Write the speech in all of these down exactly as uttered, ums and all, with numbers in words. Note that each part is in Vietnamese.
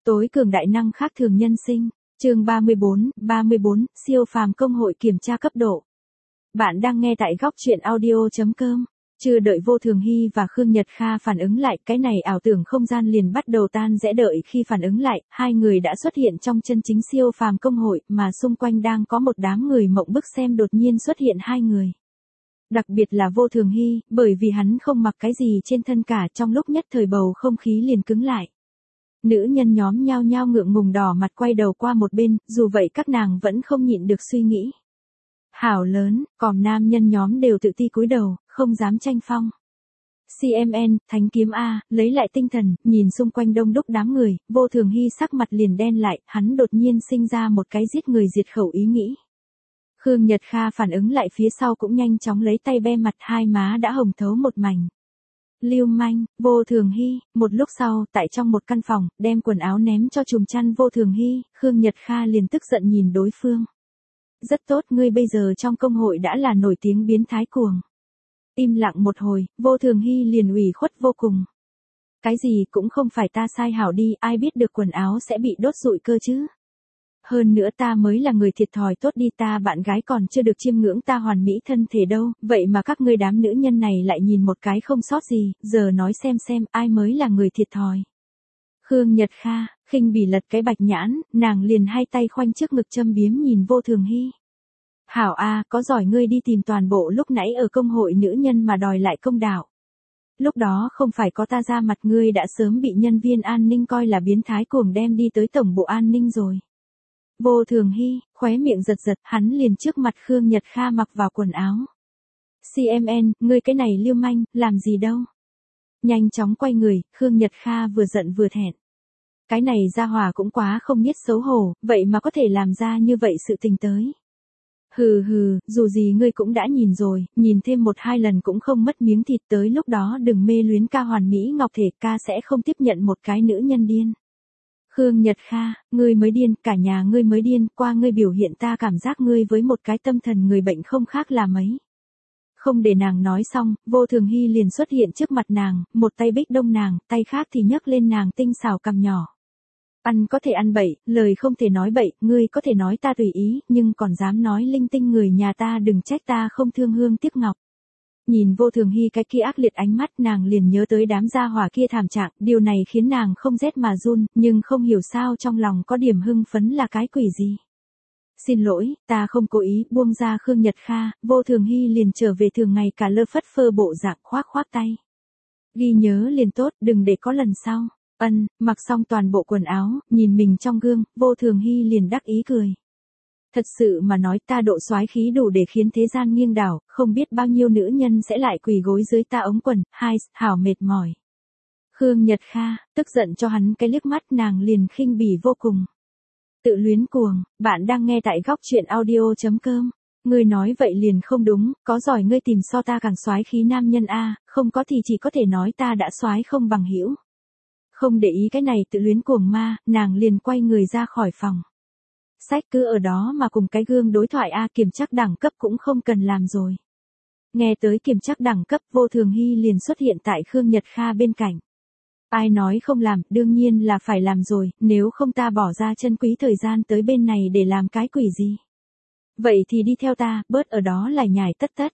Tối cường đại năng khác thường nhân sinh. Chương ba mươi bốn, ba mươi bốn, siêu phàm công hội kiểm tra cấp độ. Bạn đang nghe tại góc truyện audio chấm com. Chưa đợi Vô Thường Hy và Khương Nhật Kha phản ứng lại, cái này ảo tưởng không gian liền bắt đầu tan rẽ. Đợi khi phản ứng lại, hai người đã xuất hiện trong chân chính siêu phàm công hội, mà xung quanh đang có một đám người mộng bức xem đột nhiên xuất hiện hai người. Đặc biệt là Vô Thường Hy, bởi vì hắn không mặc cái gì trên thân cả, trong lúc nhất thời bầu không khí liền cứng lại. Nữ nhân nhóm nhao nhao ngượng ngùng đỏ mặt quay đầu qua một bên, dù vậy các nàng vẫn không nhịn được suy nghĩ. Hảo lớn, còn nam nhân nhóm đều tự ti cúi đầu, không dám tranh phong. xê em en, Thánh Kiếm A, lấy lại tinh thần, nhìn xung quanh đông đúc đám người, Vô Thường Hy sắc mặt liền đen lại, hắn đột nhiên sinh ra một cái giết người diệt khẩu ý nghĩ. Khương Nhật Kha phản ứng lại phía sau cũng nhanh chóng lấy tay be mặt, hai má đã hồng thấu một mảnh. Lưu manh, Vô Thường Hy, một lúc sau, tại trong một căn phòng, đem quần áo ném cho chùm chăn Vô Thường Hy, Khương Nhật Kha liền tức giận nhìn đối phương. Rất tốt, ngươi bây giờ trong công hội đã là nổi tiếng biến thái cuồng. Im lặng một hồi, Vô Thường Hy liền ủy khuất vô cùng. Cái gì cũng không phải ta sai hảo đi, ai biết được quần áo sẽ bị đốt rụi cơ chứ. Hơn nữa ta mới là người thiệt thòi tốt đi, ta bạn gái còn chưa được chiêm ngưỡng ta hoàn mỹ thân thể đâu, vậy mà các ngươi đám nữ nhân này lại nhìn một cái không sót gì, giờ nói xem xem ai mới là người thiệt thòi. Khương Nhật Kha, khinh bỉ lật cái bạch nhãn, nàng liền hai tay khoanh trước ngực châm biếm nhìn Vô Thường Hy. Hảo a, có giỏi ngươi đi tìm toàn bộ lúc nãy ở công hội nữ nhân mà đòi lại công đạo. Lúc đó không phải có ta ra mặt, ngươi đã sớm bị nhân viên an ninh coi là biến thái cuồng đem đi tới tổng bộ an ninh rồi. Vô Thường Hy, khóe miệng giật giật, hắn liền trước mặt Khương Nhật Kha mặc vào quần áo. xê em en, ngươi cái này lưu manh, làm gì đâu. Nhanh chóng quay người, Khương Nhật Kha vừa giận vừa thẹn. Cái này ra hỏa cũng quá không biết xấu hổ, vậy mà có thể làm ra như vậy sự tình tới. Hừ hừ, dù gì ngươi cũng đã nhìn rồi, nhìn thêm một hai lần cũng không mất miếng thịt, tới lúc đó đừng mê luyến ca hoàn mỹ ngọc thể, ca sẽ không tiếp nhận một cái nữ nhân điên. Khương Nhật Kha, ngươi mới điên, cả nhà ngươi mới điên, qua ngươi biểu hiện ta cảm giác ngươi với một cái tâm thần người bệnh không khác là mấy. Không để nàng nói xong, Vô Thường Hy liền xuất hiện trước mặt nàng, một tay bích đông nàng, tay khác thì nhấc lên nàng tinh xảo cằm nhỏ. Ăn có thể ăn bậy, lời không thể nói bậy, ngươi có thể nói ta tùy ý, nhưng còn dám nói linh tinh người nhà ta đừng trách ta không thương hương tiếc ngọc. Nhìn Vô Thường Hy cái kia ác liệt ánh mắt, nàng liền nhớ tới đám gia hỏa kia thảm trạng, điều này khiến nàng không rét mà run, nhưng không hiểu sao trong lòng có điểm hưng phấn là cái quỷ gì. Xin lỗi, ta không cố ý, buông ra Khương Nhật Kha, Vô Thường Hy liền trở về thường ngày cả lơ phất phơ bộ dạng khoác khoác tay. Ghi nhớ liền tốt, đừng để có lần sau. Ân, mặc xong toàn bộ quần áo, nhìn mình trong gương, Vô Thường Hy liền đắc ý cười. Thật sự mà nói, ta độ soái khí đủ để khiến thế gian nghiêng đảo, không biết bao nhiêu nữ nhân sẽ lại quỳ gối dưới ta ống quần, hai, hảo mệt mỏi. Khương Nhật Kha, tức giận cho hắn cái liếc mắt, nàng liền khinh bỉ vô cùng. Tự luyến cuồng, bạn đang nghe tại góc truyện audio chấm com. Ngươi nói vậy liền không đúng, có giỏi ngươi tìm so ta càng soái khí nam nhân a, không có thì chỉ có thể nói ta đã soái không bằng hữu. Không để ý cái này tự luyến cuồng ma, nàng liền quay người ra khỏi phòng. Sách cứ ở đó mà cùng cái gương đối thoại a, kiểm trắc đẳng cấp cũng không cần làm rồi. Nghe tới kiểm trắc đẳng cấp, Vô Thường Hy liền xuất hiện tại Khương Nhật Kha bên cạnh. Ai nói không làm, đương nhiên là phải làm rồi, nếu không ta bỏ ra chân quý thời gian tới bên này để làm cái quỷ gì. Vậy thì đi theo ta, bớt ở đó lải nhải tất tất.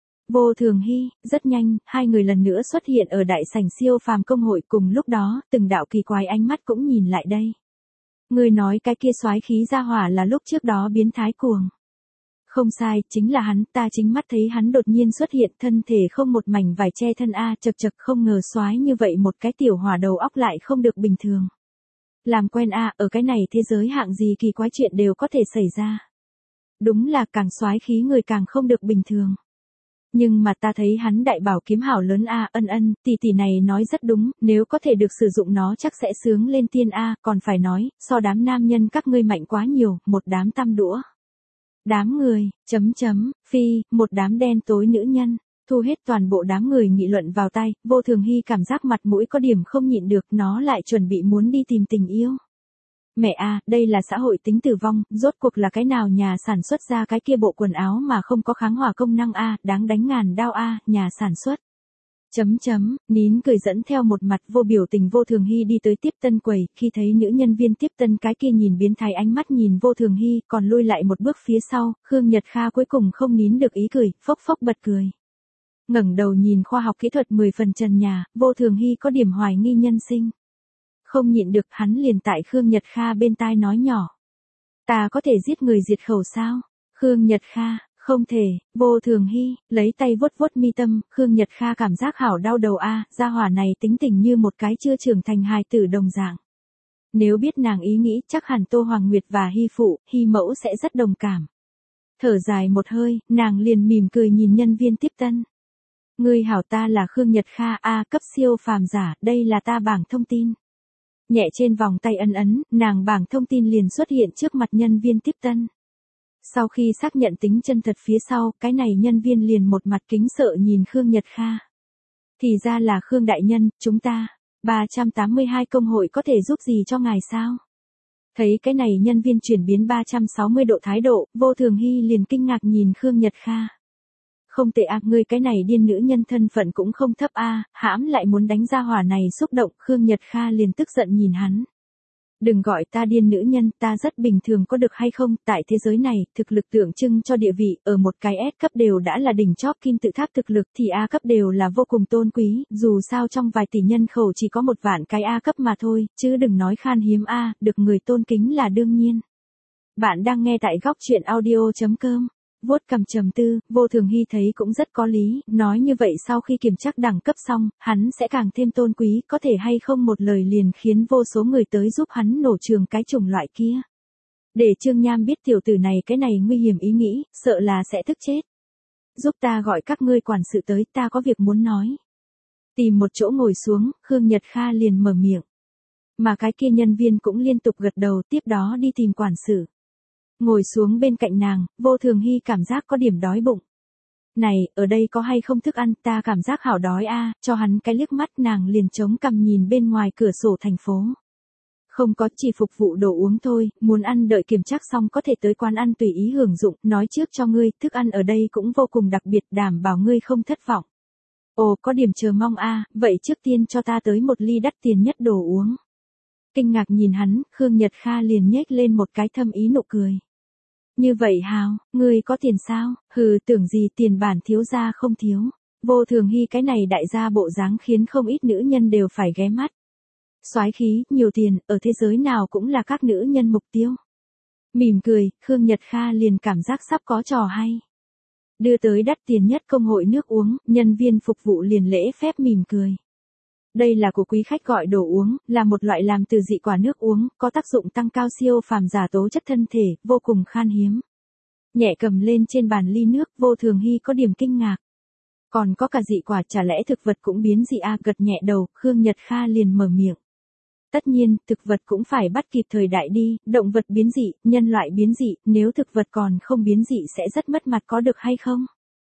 Vô Thường Hy, rất nhanh, hai người lần nữa xuất hiện ở đại sảnh siêu phàm công hội, cùng lúc đó, từng đạo kỳ quái ánh mắt cũng nhìn lại đây. Người nói cái kia soái khí ra hỏa là lúc trước đó biến thái cuồng. Không sai, chính là hắn, ta chính mắt thấy hắn đột nhiên xuất hiện, thân thể không một mảnh vải che thân a, chật chật, không ngờ soái như vậy một cái tiểu hỏa đầu óc lại không được bình thường. Làm quen a, ở cái này thế giới hạng gì kỳ quái chuyện đều có thể xảy ra. Đúng là càng soái khí người càng không được bình thường. Nhưng mà ta thấy hắn đại bảo kiếm hảo lớn a, ân ân, tỷ tỷ này nói rất đúng, nếu có thể được sử dụng nó chắc sẽ sướng lên tiên a, còn phải nói, so đám nam nhân các ngươi mạnh quá nhiều, một đám tăm đũa. Đám người, chấm chấm, phi, một đám đen tối nữ nhân, thu hết toàn bộ đám người nghị luận vào tay, Vô Thường Hy cảm giác mặt mũi có điểm không nhịn được, nó lại chuẩn bị muốn đi tìm tình yêu. Mẹ à, đây là xã hội tính tử vong, rốt cuộc là cái nào nhà sản xuất ra cái kia bộ quần áo mà không có kháng hỏa công năng a, đáng đánh ngàn đao a, nhà sản xuất. Chấm chấm, nín cười dẫn theo một mặt vô biểu tình Vô Thường Hy đi tới tiếp tân quầy, khi thấy nữ nhân viên tiếp tân cái kia nhìn biến thái ánh mắt nhìn Vô Thường Hy, còn lui lại một bước phía sau, Khương Nhật Kha cuối cùng không nín được ý cười, phốc phốc bật cười. Ngẩng đầu nhìn khoa học kỹ thuật mười phần trần nhà, Vô Thường Hy có điểm hoài nghi nhân sinh. Không nhịn được hắn liền tại Khương Nhật Kha bên tai nói nhỏ. Ta có thể giết người diệt khẩu sao? Khương Nhật Kha, không thể, Vô Thường Hy, lấy tay vuốt vuốt mi tâm, Khương Nhật Kha cảm giác hảo đau đầu a, gia hỏa này tính tình như một cái chưa trưởng thành hài tử đồng dạng. Nếu biết nàng ý nghĩ chắc hẳn Tô Hoàng Nguyệt và Hy phụ, Hy mẫu sẽ rất đồng cảm. Thở dài một hơi, nàng liền mỉm cười nhìn nhân viên tiếp tân. Ngươi hảo, ta là Khương Nhật Kha A, cấp siêu phàm giả, đây là ta bảng thông tin. Nhẹ trên vòng tay ấn ấn, nàng bảng thông tin liền xuất hiện trước mặt nhân viên tiếp tân. Sau khi xác nhận tính chân thật phía sau, cái này nhân viên liền một mặt kính sợ nhìn Khương Nhật Kha. Thì ra là Khương đại nhân, chúng ta, ba trăm tám mươi hai công hội có thể giúp gì cho ngài sao? Thấy cái này nhân viên chuyển biến ba trăm sáu mươi độ thái độ, Vô Thường Hy liền kinh ngạc nhìn Khương Nhật Kha. Không tệ à, ngươi cái này điên nữ nhân thân phận cũng không thấp a, à, hãm lại muốn đánh ra hỏa này xúc động, Khương Nhật Kha liền tức giận nhìn hắn. Đừng gọi ta điên nữ nhân, ta rất bình thường có được hay không, tại thế giới này, thực lực tượng trưng cho địa vị, ở một cái S cấp đều đã là đỉnh chóp kim tự tháp thực lực thì A cấp đều là vô cùng tôn quý, dù sao trong vài tỷ nhân khẩu chỉ có một vạn cái A cấp mà thôi, chứ đừng nói khan hiếm A, được người tôn kính là đương nhiên. Bạn đang nghe tại góc truyện audio chấm com. Vuốt cầm trầm tư, Vô Thường Hy thấy cũng rất có lý, nói như vậy sau khi kiểm tra đẳng cấp xong, hắn sẽ càng thêm tôn quý, có thể hay không một lời liền khiến vô số người tới giúp hắn nổ trường cái chủng loại kia. Để Trương Nham biết tiểu tử này cái này nguy hiểm ý nghĩ, sợ là sẽ thức chết. Giúp ta gọi các ngươi quản sự tới, ta có việc muốn nói. Tìm một chỗ ngồi xuống, Khương Nhật Kha liền mở miệng. Mà cái kia nhân viên cũng liên tục gật đầu, tiếp đó đi tìm quản sự. Ngồi xuống bên cạnh nàng, Vô Thường Hy cảm giác có điểm đói bụng. Này, ở đây có hay không thức ăn, ta cảm giác hảo đói a, cho hắn cái liếc mắt, nàng liền chống cằm nhìn bên ngoài cửa sổ thành phố. Không có, chỉ phục vụ đồ uống thôi, muốn ăn đợi kiểm tra xong có thể tới quán ăn tùy ý hưởng dụng, nói trước cho ngươi, thức ăn ở đây cũng vô cùng đặc biệt, đảm bảo ngươi không thất vọng. Ồ, có điểm chờ mong a, vậy trước tiên cho ta tới một ly đắt tiền nhất đồ uống. Kinh ngạc nhìn hắn, Khương Nhật Kha liền nhếch lên một cái thâm ý nụ cười. Như vậy hào, ngươi có tiền sao? Hừ, tưởng gì tiền bản thiếu gia không thiếu. Vô Thường Hy cái này đại gia bộ dáng khiến không ít nữ nhân đều phải ghé mắt. Soái khí, nhiều tiền, ở thế giới nào cũng là các nữ nhân mục tiêu. Mỉm cười, Khương Nhật Kha liền cảm giác sắp có trò hay. Đưa tới đắt tiền nhất công hội nước uống, nhân viên phục vụ liền lễ phép mỉm cười. Đây là của quý khách gọi đồ uống, là một loại làm từ dị quả nước uống, có tác dụng tăng cao siêu phàm giả tố chất thân thể, vô cùng khan hiếm. Nhẹ cầm lên trên bàn ly nước, Vô Thường Hy có điểm kinh ngạc. Còn có cả dị quả, chả lẽ thực vật cũng biến dị a, gật nhẹ đầu, Khương Nhật Kha liền mở miệng. Tất nhiên, thực vật cũng phải bắt kịp thời đại đi, động vật biến dị, nhân loại biến dị, nếu thực vật còn không biến dị sẽ rất mất mặt có được hay không?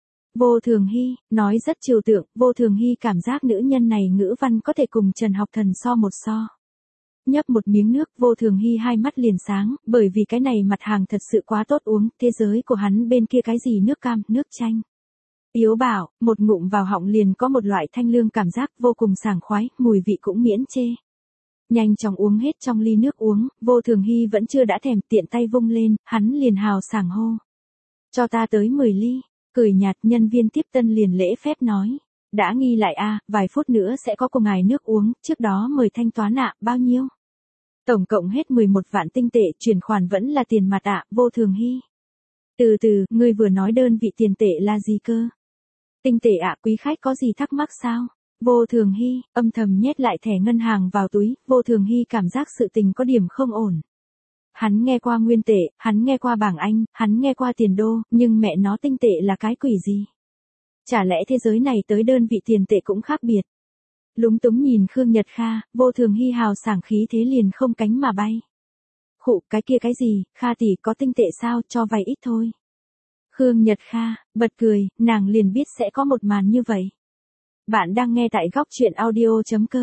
Vô Thường Hy, nói rất trừu tượng, Vô Thường Hy cảm giác nữ nhân này ngữ văn có thể cùng Trần Học Thần so một so. Nhấp một miếng nước, Vô Thường Hy hai mắt liền sáng, bởi vì cái này mặt hàng thật sự quá tốt uống, thế giới của hắn bên kia cái gì nước cam, nước chanh. Yếu bảo, một ngụm vào họng liền có một loại thanh lương cảm giác vô cùng sảng khoái, mùi vị cũng miễn chê. Nhanh chóng uống hết trong ly nước uống, Vô Thường Hy vẫn chưa đã thèm, tiện tay vung lên, hắn liền hào sảng hô. Cho ta tới mười ly. Cười nhạt, nhân viên tiếp tân liền lễ phép nói. Đã nghi lại a, à, vài phút nữa sẽ có cùng ngài nước uống, trước đó mời thanh toán ạ, à, bao nhiêu? Tổng cộng hết mười một vạn tinh tệ, chuyển khoản vẫn là tiền mặt ạ, à, Vô Thường Hy. Từ từ, ngươi vừa nói đơn vị tiền tệ là gì cơ? Tinh tệ ạ, à, quý khách có gì thắc mắc sao? Vô Thường Hy, âm thầm nhét lại thẻ ngân hàng vào túi, Vô Thường Hy cảm giác sự tình có điểm không ổn. Hắn nghe qua nguyên tệ, hắn nghe qua bảng Anh, hắn nghe qua tiền đô, nhưng mẹ nó tinh tệ là cái quỷ gì? Chả lẽ thế giới này tới đơn vị tiền tệ cũng khác biệt? Lúng túng nhìn Khương Nhật Kha, Vô Thường Hy hào sảng khí thế liền không cánh mà bay. Khụ, cái kia cái gì, Kha tỷ có tinh tệ sao, cho vay ít thôi. Khương Nhật Kha, bật cười, nàng liền biết sẽ có một màn như vậy. Bạn đang nghe tại góc truyện audio chấm com.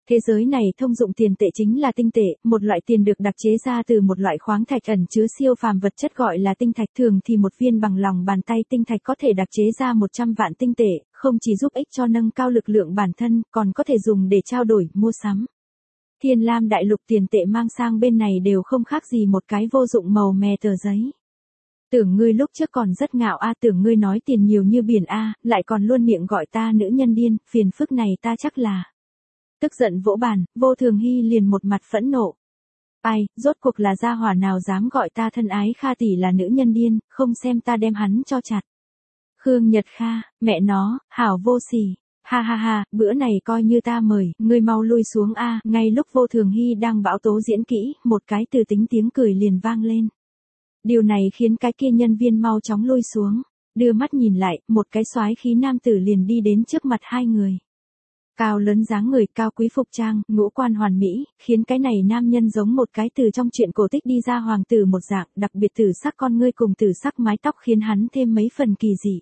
Thế giới này thông dụng tiền tệ chính là tinh tệ, một loại tiền được đặc chế ra từ một loại khoáng thạch ẩn chứa siêu phàm vật chất gọi là tinh thạch. Thường thì một viên bằng lòng bàn tay tinh thạch có thể đặc chế ra một trăm vạn tinh tệ, không chỉ giúp ích cho nâng cao lực lượng bản thân, còn có thể dùng để trao đổi, mua sắm. Thiên Lam đại lục tiền tệ mang sang bên này đều không khác gì một cái vô dụng màu mè tờ giấy. Tưởng ngươi lúc trước còn rất ngạo a, tưởng ngươi nói tiền nhiều như biển a, lại còn luôn miệng gọi ta nữ nhân điên, phiền phức này ta chắc là. Tức giận vỗ bàn, Vô Thường Hy liền một mặt phẫn nộ. Ai, rốt cuộc là gia hỏa nào dám gọi ta thân ái Kha tỷ là nữ nhân điên, không xem ta đem hắn cho chặt. Khương Nhật Kha, mẹ nó, hảo vô sỉ. Ha ha ha, bữa này coi như ta mời, ngươi mau lui xuống a. Ngay lúc Vô Thường Hy đang bão tố diễn kỹ, một cái từ tính tiếng cười liền vang lên. Điều này khiến cái kia nhân viên mau chóng lui xuống, đưa mắt nhìn lại, một cái soái khí nam tử liền đi đến trước mặt hai người. Cao lớn dáng người, cao quý phục trang, ngũ quan hoàn mỹ, khiến cái này nam nhân giống một cái từ trong truyện cổ tích đi ra hoàng tử một dạng, đặc biệt tử sắc con ngươi cùng tử sắc mái tóc khiến hắn thêm mấy phần kỳ dị.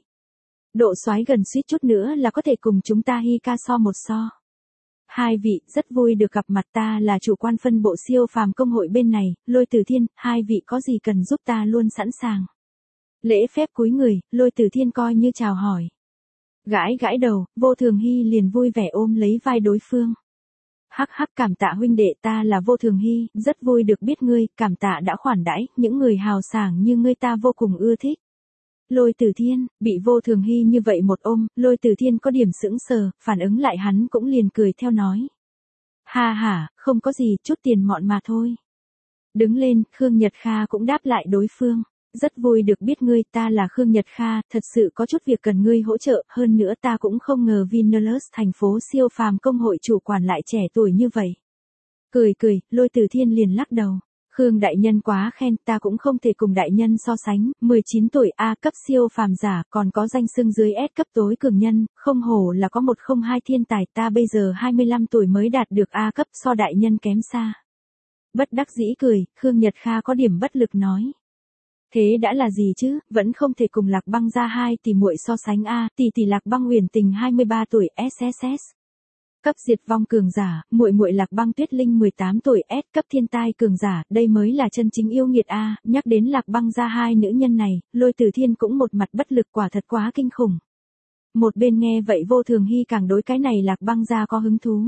Độ soái gần suýt chút nữa là có thể cùng chúng ta hi ca so một so. Hai vị, rất vui được gặp mặt, ta là chủ quan phân bộ siêu phàm công hội bên này, Lôi Tử Thiên, hai vị có gì cần giúp ta luôn sẵn sàng. Lễ phép cúi người, Lôi Tử Thiên coi như chào hỏi. Gãi gãi đầu, Vô Thường Hy liền vui vẻ ôm lấy vai đối phương. Hắc hắc, cảm tạ huynh đệ, ta là Vô Thường Hy, rất vui được biết ngươi, cảm tạ đã khoản đãi, những người hào sảng như ngươi ta vô cùng ưa thích. Lôi Tử Thiên, bị Vô Thường Hy như vậy một ôm, Lôi Tử Thiên có điểm sững sờ, phản ứng lại hắn cũng liền cười theo nói. Ha ha, không có gì, chút tiền mọn mà thôi. Đứng lên, Khương Nhật Kha cũng đáp lại đối phương. Rất vui được biết ngươi, ta là Khương Nhật Kha, thật sự có chút việc cần ngươi hỗ trợ, hơn nữa ta cũng không ngờ Vinolus thành phố siêu phàm công hội chủ quản lại trẻ tuổi như vậy. Cười cười, Lôi Tử Thiên liền lắc đầu. Khương đại nhân quá khen, ta cũng không thể cùng đại nhân so sánh, mười chín tuổi A cấp siêu phàm giả, còn có danh xưng dưới S cấp tối cường nhân, không hổ là có một không hai thiên tài, ta bây giờ hai mươi lăm tuổi mới đạt được A cấp, so đại nhân kém xa. Bất đắc dĩ cười, Khương Nhật Kha có điểm bất lực nói. Thế đã là gì chứ, vẫn không thể cùng Lạc Băng gia hai tỷ muội so sánh a, tỷ tỷ Lạc Băng Huyền Tình hai mươi ba tuổi ét ét ét. Cấp diệt vong cường giả, muội muội Lạc Băng Tuyết Linh mười tám tuổi S cấp thiên tai cường giả, đây mới là chân chính yêu nghiệt a, nhắc đến Lạc Băng gia hai nữ nhân này, Lôi Tử Thiên cũng một mặt bất lực, quả thật quá kinh khủng. Một bên nghe vậy Vô Thường Hy càng đối cái này Lạc Băng gia có hứng thú.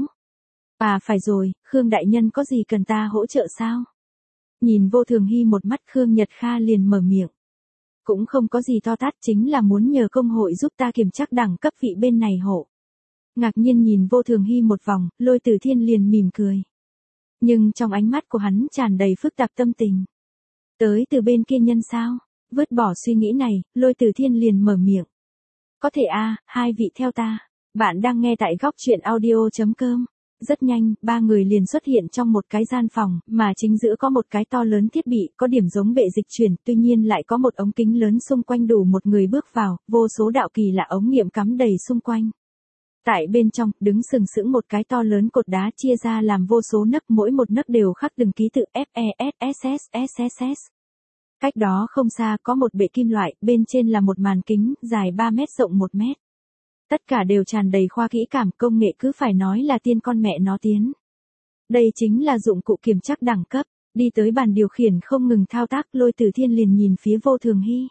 À phải rồi, Khương đại nhân có gì cần ta hỗ trợ sao? Nhìn Vô Thường Hy một mắt, Khương Nhật Kha liền mở miệng. Cũng không có gì to tát, chính là muốn nhờ công hội giúp ta kiểm tra đẳng cấp vị bên này hộ. Ngạc nhiên nhìn Vô Thường Hy một vòng, Lôi Tử Thiên liền mỉm cười. Nhưng trong ánh mắt của hắn tràn đầy phức tạp tâm tình. Tới từ bên kia nhân sao? Vứt bỏ suy nghĩ này, Lôi Tử Thiên liền mở miệng. Có thể a, hai vị theo ta. Bạn đang nghe tại góc truyện audio chấm com. Rất nhanh, ba người liền xuất hiện trong một cái gian phòng, mà chính giữa có một cái to lớn thiết bị, có điểm giống bệ dịch chuyển, tuy nhiên lại có một ống kính lớn xung quanh đủ một người bước vào, vô số đạo kỳ lạ ống nghiệm cắm đầy xung quanh. Tại bên trong, đứng sừng sững một cái to lớn cột đá chia ra làm vô số nấc, mỗi một nấc đều khắc từng ký tự F E S S S S S. Cách đó không xa có một bệ kim loại, bên trên là một màn kính, dài ba mét rộng một mét. Tất cả đều tràn đầy khoa kỹ cảm, công nghệ cứ phải nói là tiên con mẹ nó tiến. Đây chính là dụng cụ kiểm tra đẳng cấp, đi tới bàn điều khiển không ngừng thao tác, Lôi Tử Thiên liền nhìn phía Vô Thường Hy.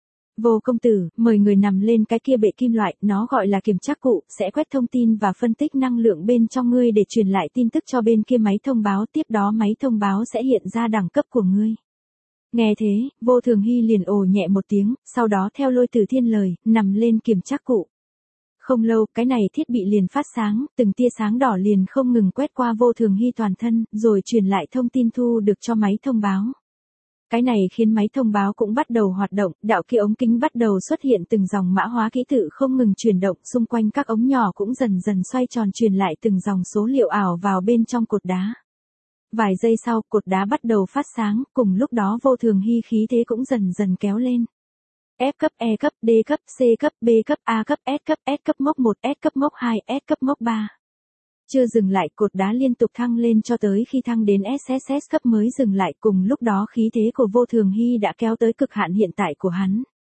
Vô công tử, mời người nằm lên cái kia bệ kim loại, nó gọi là kiểm tra cụ, sẽ quét thông tin và phân tích năng lượng bên trong ngươi để truyền lại tin tức cho bên kia máy thông báo, tiếp đó máy thông báo sẽ hiện ra đẳng cấp của ngươi. Nghe thế, Vô Thường Hy liền ồ nhẹ một tiếng, sau đó theo Lôi Tử Thiên lời, nằm lên kiểm tra cụ. Không lâu, cái này thiết bị liền phát sáng, từng tia sáng đỏ liền không ngừng quét qua Vô Thường Hy toàn thân, rồi truyền lại thông tin thu được cho máy thông báo. Cái này khiến máy thông báo cũng bắt đầu hoạt động, đạo kia ống kính bắt đầu xuất hiện từng dòng mã hóa ký tự không ngừng chuyển động, xung quanh các ống nhỏ cũng dần dần xoay tròn truyền lại từng dòng số liệu ảo vào bên trong cột đá. Vài giây sau, cột đá bắt đầu phát sáng, cùng lúc đó Vô Thường Hy khí thế cũng dần dần kéo lên. F cấp, E cấp, D cấp, C cấp, B cấp, A cấp, S cấp, S cấp mốc một, S cấp mốc hai, S cấp mốc ba. Chưa dừng lại, cột đá liên tục thăng lên cho tới khi thăng đến ét ét ét cấp mới dừng lại, cùng lúc đó khí thế của Vô Thường Hy đã kéo tới cực hạn hiện tại của hắn.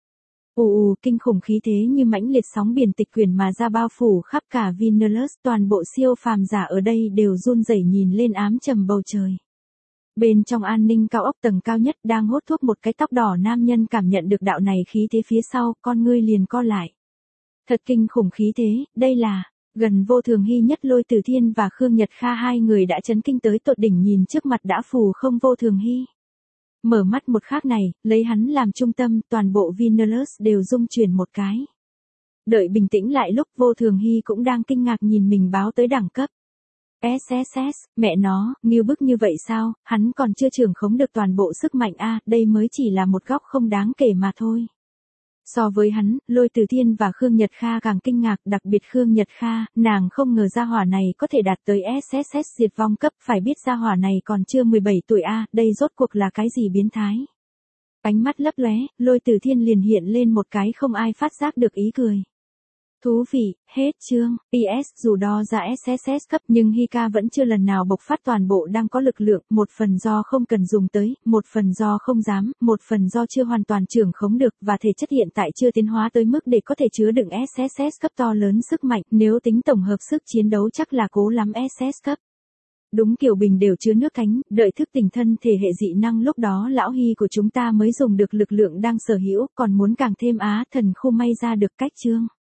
Ù ù, kinh khủng khí thế như mãnh liệt sóng biển tịch quyển mà ra bao phủ khắp cả Vinelus, toàn bộ siêu phàm giả ở đây đều run rẩy nhìn lên ám trầm bầu trời. Bên trong an ninh cao ốc tầng cao nhất đang hốt thuốc một cái tóc đỏ nam nhân cảm nhận được đạo này khí thế phía sau, con ngươi liền co lại. Thật kinh khủng khí thế, đây là, gần vô thường hy nhất Lôi Tử Thiên và Khương Nhật Kha hai người đã chấn kinh tới tột đỉnh nhìn trước mặt đã phù không vô thường hy. Mở mắt một khắc này, lấy hắn làm trung tâm, toàn bộ Vinelus đều rung chuyển một cái. Đợi bình tĩnh lại lúc vô thường hy cũng đang kinh ngạc nhìn mình báo tới đẳng cấp. ét ét ét, mẹ nó, nghiêu bức như vậy sao, hắn còn chưa trưởng khống được toàn bộ sức mạnh a, đây mới chỉ là một góc không đáng kể mà thôi. So với hắn, Lôi Tử Thiên và Khương Nhật Kha càng kinh ngạc, đặc biệt Khương Nhật Kha, nàng không ngờ gia hỏa này có thể đạt tới ét ét ét diệt vong cấp, phải biết gia hỏa này còn chưa mười bảy tuổi a, đây rốt cuộc là cái gì biến thái. Ánh mắt lấp lóe, Lôi Tử Thiên liền hiện lên một cái không ai phát giác được ý cười. Thú vị, hết chương, pê ét dù đo ra ét ét ét cấp nhưng Hika vẫn chưa lần nào bộc phát toàn bộ đang có lực lượng, một phần do không cần dùng tới, một phần do không dám, một phần do chưa hoàn toàn trưởng khống được và thể chất hiện tại chưa tiến hóa tới mức để có thể chứa đựng ét ét ét cấp to lớn sức mạnh, nếu tính tổng hợp sức chiến đấu chắc là cố lắm ét ét cấp. Đúng kiểu bình đều chứa nước cánh, đợi thức tỉnh thân thể hệ dị năng lúc đó lão Hy của chúng ta mới dùng được lực lượng đang sở hữu, còn muốn càng thêm á thần khu may ra được cách chương.